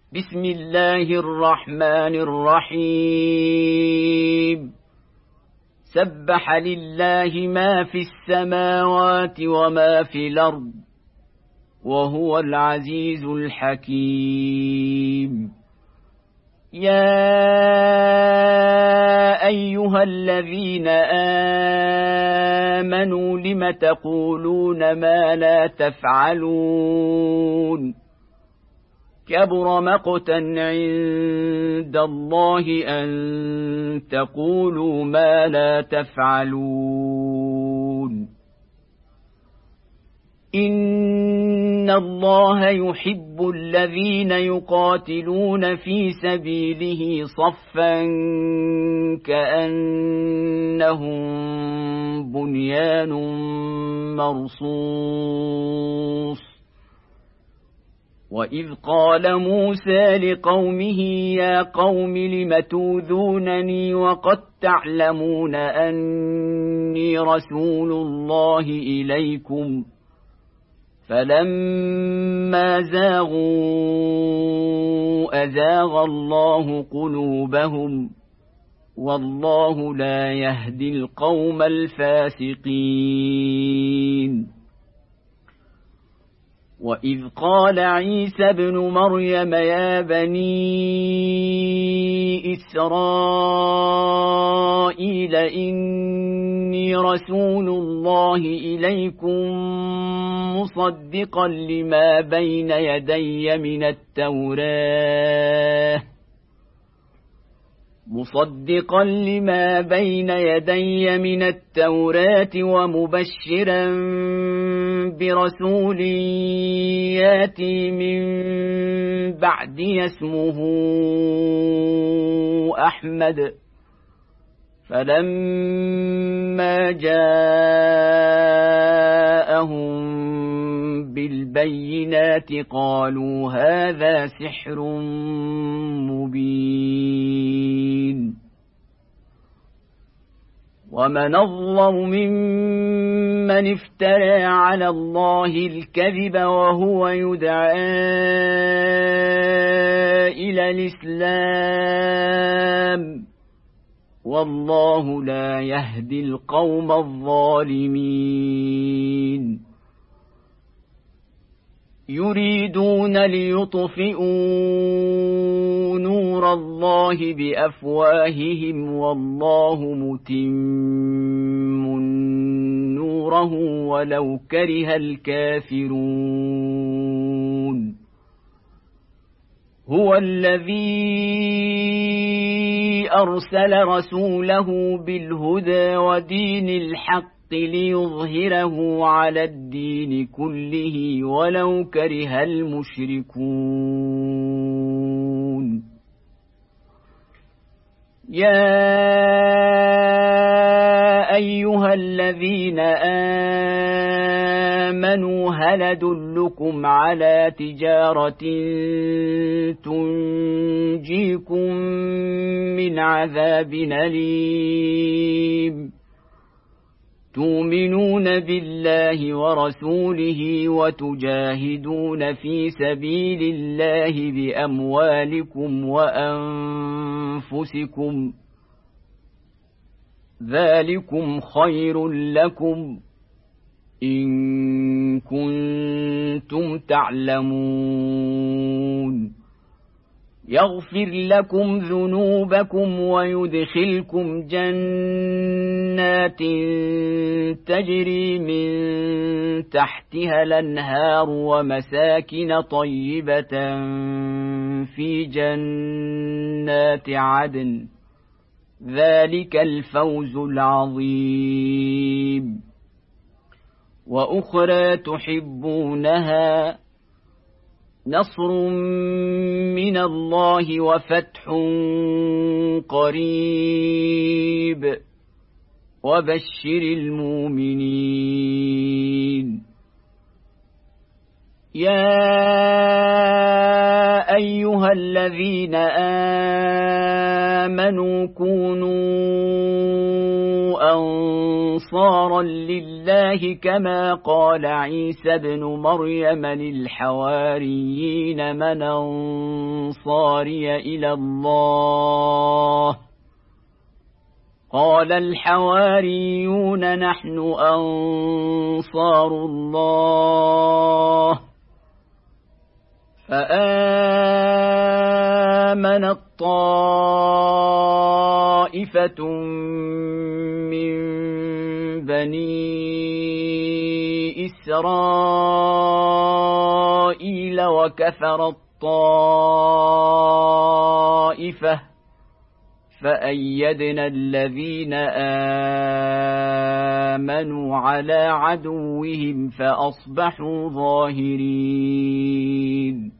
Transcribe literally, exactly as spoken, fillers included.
بسم الله الرحمن الرحيم سبح لله ما في السماوات وما في الأرض وهو العزيز الحكيم. يا أيها الذين آمنوا لم تقولون ما لا تفعلون كبر مقتا عند الله أن تقولوا ما لا تفعلون. إن الله يحب الذين يقاتلون في سبيله صفا كأنهم بنيان مرصوص. وإذ قال موسى لقومه يا قوم لم توذونني وقد تعلمون أني رسول الله إليكم فلما زاغوا أزاغ الله قلوبهم والله لا يهدي القوم الفاسقين. وإذ قال عيسى ابن مريم يا بني إسرائيل إني رسول الله إليكم مصدقا لما بين يدي من التوراة مصدقا لما بين يدي من التوراة ومبشرا برسول ياتي من بعدي اسمه أحمد. فلما جاءهم بالبينات قالوا هذا سحر مبين. ومن أظلم ممن افترى على الله الكذب وهو يدعى إلى الإسلام والله لا يهدي القوم الظالمين. يريدون ليطفئوا نور الله بأفواههم والله متم نوره ولو كره الكافرون. هو الذي أرسل رسوله بالهدى ودين الحق ليظهره على الدين كله ولو كره المشركون. يا أيها الذين آمنوا هل أدلكم على تجارة تنجيكم من عذاب أليم تؤمنون بالله ورسوله وتجاهدون في سبيل الله بأموالكم وأنفسكم ذلكم خير لكم إن كنتم تعلمون. يغفر لكم ذنوبكم ويدخلكم جنات تجري من تحتها الأنهار ومساكن طيبة في جنات عدن ذلك الفوز العظيم. وأخرى تحبونها نصر من الله وفتح قريب وبشر المؤمنين. يا أيها الذين آمنوا كونوا أنصارا لله كما قال عيسى ابن مريم للحواريين من أنصاري إلى الله قال الحواريون نحن أنصار الله فآمنت طائفة من بني إسرائيل وكفرت طائفة فأيدنا الذين آمنوا على عدوهم فأصبحوا ظاهرين.